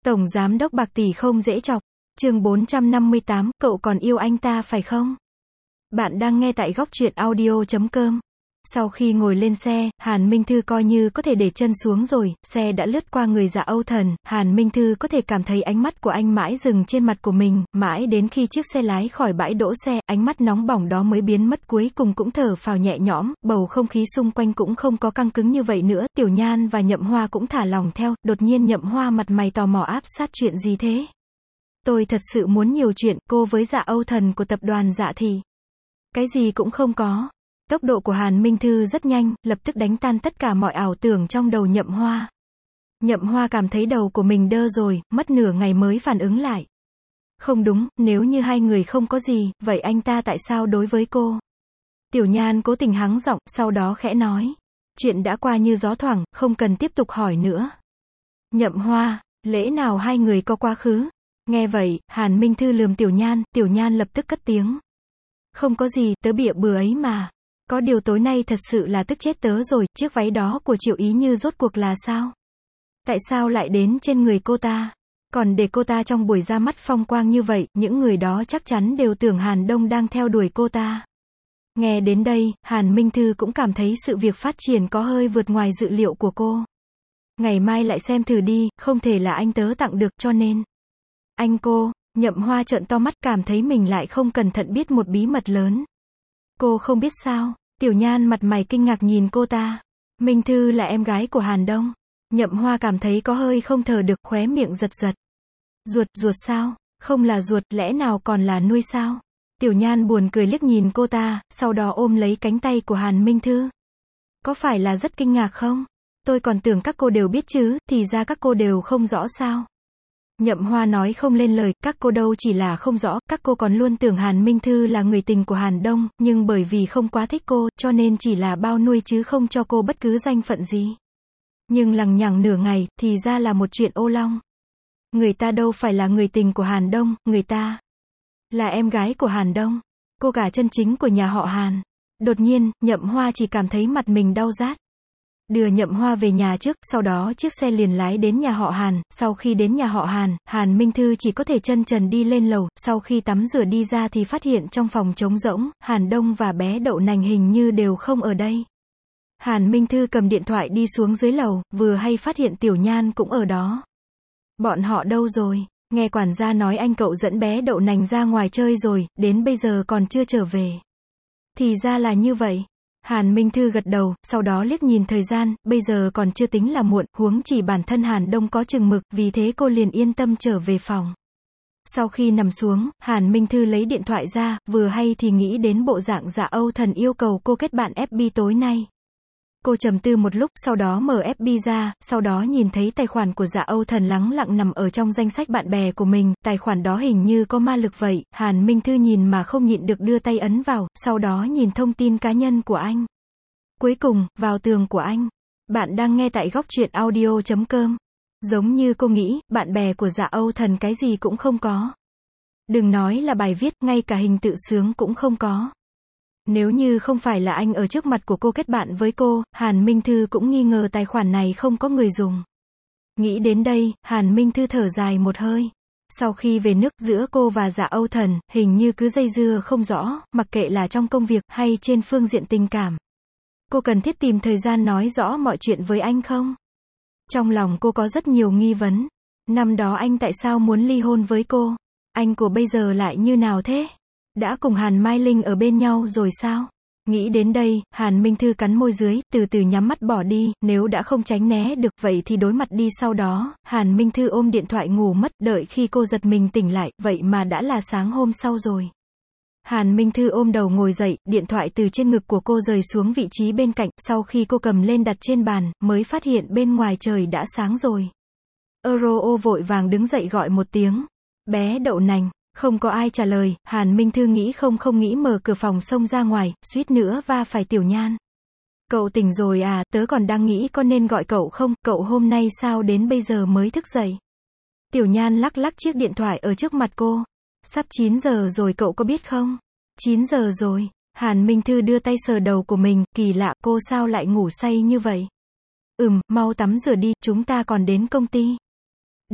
Tổng giám đốc bạc tỷ không dễ chọc. Chương 458, cậu còn yêu anh ta phải không? Bạn đang nghe tại góc truyện audio.com. Sau khi ngồi lên xe, Hàn Minh Thư coi như có thể để chân xuống rồi, xe đã lướt qua người Dạ Âu Thần, Hàn Minh Thư có thể cảm thấy ánh mắt của anh mãi dừng trên mặt của mình, mãi đến khi chiếc xe lái khỏi bãi đỗ xe, ánh mắt nóng bỏng đó mới biến mất, cuối cùng cũng thở phào nhẹ nhõm, bầu không khí xung quanh cũng không có căng cứng như vậy nữa, Tiểu Nhan và Nhậm Hoa cũng thả lỏng theo, đột nhiên Nhậm Hoa mặt mày tò mò áp sát chuyện gì thế? Tôi thật sự muốn nhiều chuyện, cô với Dạ Âu Thần của tập đoàn Dạ thì cái gì cũng không có. Tốc độ của Hàn Minh Thư rất nhanh, lập tức đánh tan tất cả mọi ảo tưởng trong đầu Nhậm Hoa. Nhậm Hoa cảm thấy đầu của mình đơ rồi, mất nửa ngày mới phản ứng lại. Không đúng, nếu như hai người không có gì, vậy anh ta tại sao đối với cô? Tiểu Nhan cố tình hắng giọng, sau đó khẽ nói. Chuyện đã qua như gió thoảng, không cần tiếp tục hỏi nữa. Nhậm Hoa, lẽ nào hai người có quá khứ? Nghe vậy, Hàn Minh Thư lườm Tiểu Nhan lập tức cất tiếng. Không có gì, tớ bịa bừa ấy mà. Có điều tối nay thật sự là tức chết tớ rồi, chiếc váy đó của Triệu Ý Như rốt cuộc là sao? Tại sao lại đến trên người cô ta? Còn để cô ta trong buổi ra mắt phong quang như vậy, những người đó chắc chắn đều tưởng Hàn Đông đang theo đuổi cô ta. Nghe đến đây, Hàn Minh Thư cũng cảm thấy sự việc phát triển có hơi vượt ngoài dự liệu của cô. Ngày mai lại xem thử đi, không thể là anh tớ tặng được cho nên. Anh cô, Nhậm Hoa trợn to mắt cảm thấy mình lại không cẩn thận biết một bí mật lớn. Cô không biết sao? Tiểu Nhan mặt mày kinh ngạc nhìn cô ta. Minh Thư là em gái của Hàn Đông. Nhậm Hoa cảm thấy có hơi không thở được, khóe miệng giật giật. Ruột sao? Không là ruột, lẽ nào còn là nuôi sao? Tiểu Nhan buồn cười liếc nhìn cô ta, sau đó ôm lấy cánh tay của Hàn Minh Thư. Có phải là rất kinh ngạc không? Tôi còn tưởng các cô đều biết chứ, thì ra các cô đều không rõ sao? Nhậm Hoa nói không lên lời, các cô đâu chỉ là không rõ, các cô còn luôn tưởng Hàn Minh Thư là người tình của Hàn Đông, nhưng bởi vì không quá thích cô, cho nên chỉ là bao nuôi chứ không cho cô bất cứ danh phận gì. Nhưng lằng nhằng nửa ngày, thì ra là một chuyện ô long. Người ta đâu phải là người tình của Hàn Đông, người ta là em gái của Hàn Đông, cô cả chân chính của nhà họ Hàn. Đột nhiên, Nhậm Hoa chỉ cảm thấy mặt mình đau rát. Đưa Nhậm Hoa về nhà trước, sau đó chiếc xe liền lái đến nhà họ Hàn, sau khi đến nhà họ Hàn, Hàn Minh Thư chỉ có thể chân trần đi lên lầu, sau khi tắm rửa đi ra thì phát hiện trong phòng trống rỗng, Hàn Đông và bé Đậu Nành hình như đều không ở đây. Hàn Minh Thư cầm điện thoại đi xuống dưới lầu, vừa hay phát hiện Tiểu Nhan cũng ở đó. Bọn họ đâu rồi? Nghe quản gia nói anh cậu dẫn bé Đậu Nành ra ngoài chơi rồi, đến bây giờ còn chưa trở về. Thì ra là như vậy. Hàn Minh Thư gật đầu, sau đó liếc nhìn thời gian, bây giờ còn chưa tính là muộn, huống chỉ bản thân Hàn Đông có chừng mực, vì thế cô liền yên tâm trở về phòng. Sau khi nằm xuống, Hàn Minh Thư lấy điện thoại ra, vừa hay thì nghĩ đến bộ dạng Dạ Âu Thần yêu cầu cô kết bạn FB tối nay. Cô trầm tư một lúc, sau đó mở FB ra, sau đó nhìn thấy tài khoản của Dạ Âu Thần lẳng lặng nằm ở trong danh sách bạn bè của mình, tài khoản đó hình như có ma lực vậy, Hàn Minh Thư nhìn mà không nhịn được đưa tay ấn vào, sau đó nhìn thông tin cá nhân của anh. Cuối cùng, vào tường của anh. Bạn đang nghe tại góc truyện audio.com. Giống như cô nghĩ, bạn bè của Dạ Âu Thần cái gì cũng không có. Đừng nói là bài viết, ngay cả hình tự sướng cũng không có. Nếu như không phải là anh ở trước mặt của cô kết bạn với cô, Hàn Minh Thư cũng nghi ngờ tài khoản này không có người dùng. Nghĩ đến đây, Hàn Minh Thư thở dài một hơi. Sau khi về nước, giữa cô và Dạ Âu Thần, hình như cứ dây dưa không rõ, mặc kệ là trong công việc hay trên phương diện tình cảm. Cô cần thiết tìm thời gian nói rõ mọi chuyện với anh không? Trong lòng cô có rất nhiều nghi vấn. Năm đó anh tại sao muốn ly hôn với cô? Anh của bây giờ lại như nào thế? Đã cùng Hàn Mai Linh ở bên nhau rồi sao? Nghĩ đến đây, Hàn Minh Thư cắn môi dưới, từ từ nhắm mắt bỏ đi, nếu đã không tránh né được vậy thì đối mặt đi. Sau đó, Hàn Minh Thư ôm điện thoại ngủ mất, đợi khi cô giật mình tỉnh lại, vậy mà đã là sáng hôm sau rồi. Hàn Minh Thư ôm đầu ngồi dậy, điện thoại từ trên ngực của cô rời xuống vị trí bên cạnh, sau khi cô cầm lên đặt trên bàn, mới phát hiện bên ngoài trời đã sáng rồi. Euro vội vàng đứng dậy gọi một tiếng. Bé Đậu Nành. Không có ai trả lời, Hàn Minh Thư nghĩ không nghĩ mở cửa phòng xông ra ngoài, suýt nữa va phải Tiểu Nhan. Cậu tỉnh rồi à, tớ còn đang nghĩ có nên gọi cậu không, cậu hôm nay sao đến bây giờ mới thức dậy. Tiểu Nhan lắc lắc chiếc điện thoại ở trước mặt cô. Sắp 9 giờ rồi cậu có biết không? 9 giờ rồi. Hàn Minh Thư đưa tay sờ đầu của mình, kỳ lạ, cô sao lại ngủ say như vậy? Mau tắm rửa đi, chúng ta còn đến công ty. Được.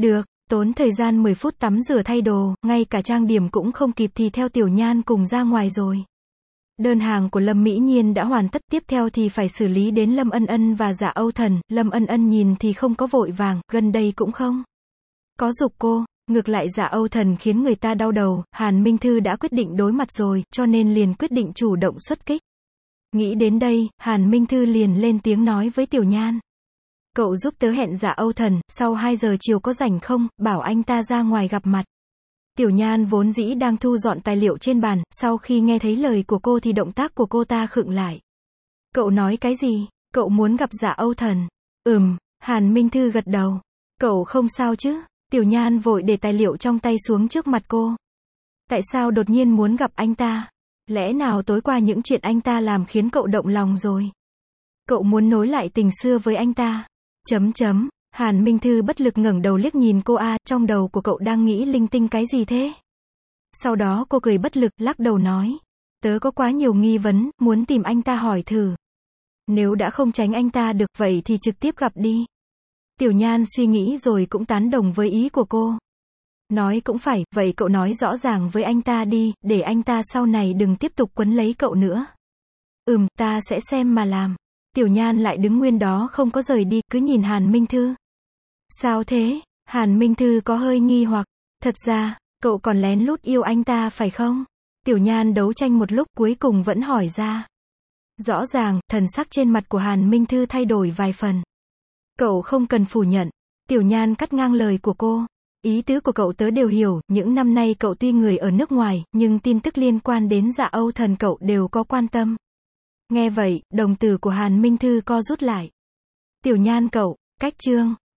Tốn thời gian 10 phút tắm rửa thay đồ, ngay cả trang điểm cũng không kịp thì theo Tiểu Nhan cùng ra ngoài rồi. Đơn hàng của Lâm Mỹ Nhiên đã hoàn tất, tiếp theo thì phải xử lý đến Lâm Ân Ân và Dạ Âu Thần. Lâm Ân Ân nhìn thì không có vội vàng, gần đây cũng không có giục cô. Ngược lại Dạ Âu Thần khiến người ta đau đầu, Hàn Minh Thư đã quyết định đối mặt rồi, cho nên liền quyết định chủ động xuất kích. Nghĩ đến đây, Hàn Minh Thư liền lên tiếng nói với Tiểu Nhan. Cậu giúp tớ hẹn Dạ Âu Thần, sau 2 giờ chiều có rảnh không, bảo anh ta ra ngoài gặp mặt. Tiểu Nhan vốn dĩ đang thu dọn tài liệu trên bàn, sau khi nghe thấy lời của cô thì động tác của cô ta khựng lại. Cậu nói cái gì? Cậu muốn gặp Dạ Âu Thần? Hàn Minh Thư gật đầu. Cậu không sao chứ? Tiểu Nhan vội để tài liệu trong tay xuống trước mặt cô. Tại sao đột nhiên muốn gặp anh ta? Lẽ nào tối qua những chuyện anh ta làm khiến cậu động lòng rồi? Cậu muốn nối lại tình xưa với anh ta? Hàn Minh Thư bất lực ngẩng đầu liếc nhìn cô trong đầu của cậu đang nghĩ linh tinh cái gì thế? Sau đó cô cười bất lực, lắc đầu nói. Tớ có quá nhiều nghi vấn, muốn tìm anh ta hỏi thử. Nếu đã không tránh anh ta được, vậy thì trực tiếp gặp đi. Tiểu Nhan suy nghĩ rồi cũng tán đồng với ý của cô. Nói cũng phải, vậy cậu nói rõ ràng với anh ta đi, để anh ta sau này đừng tiếp tục quấn lấy cậu nữa. Ta sẽ xem mà làm. Tiểu Nhan lại đứng nguyên đó không có rời đi, cứ nhìn Hàn Minh Thư. Sao thế? Hàn Minh Thư có hơi nghi hoặc. Thật ra, cậu còn lén lút yêu anh ta phải không? Tiểu Nhan đấu tranh một lúc cuối cùng vẫn hỏi ra. Rõ ràng, thần sắc trên mặt của Hàn Minh Thư thay đổi vài phần. Cậu không cần phủ nhận. Tiểu Nhan cắt ngang lời của cô. Ý tứ của cậu tớ đều hiểu, những năm nay cậu tuy người ở nước ngoài, nhưng tin tức liên quan đến Dạ Âu Thần cậu đều có quan tâm. Nghe vậy, đồng tử của Hàn Minh Thư co rút lại. Tiểu Nhan cậu, cách chương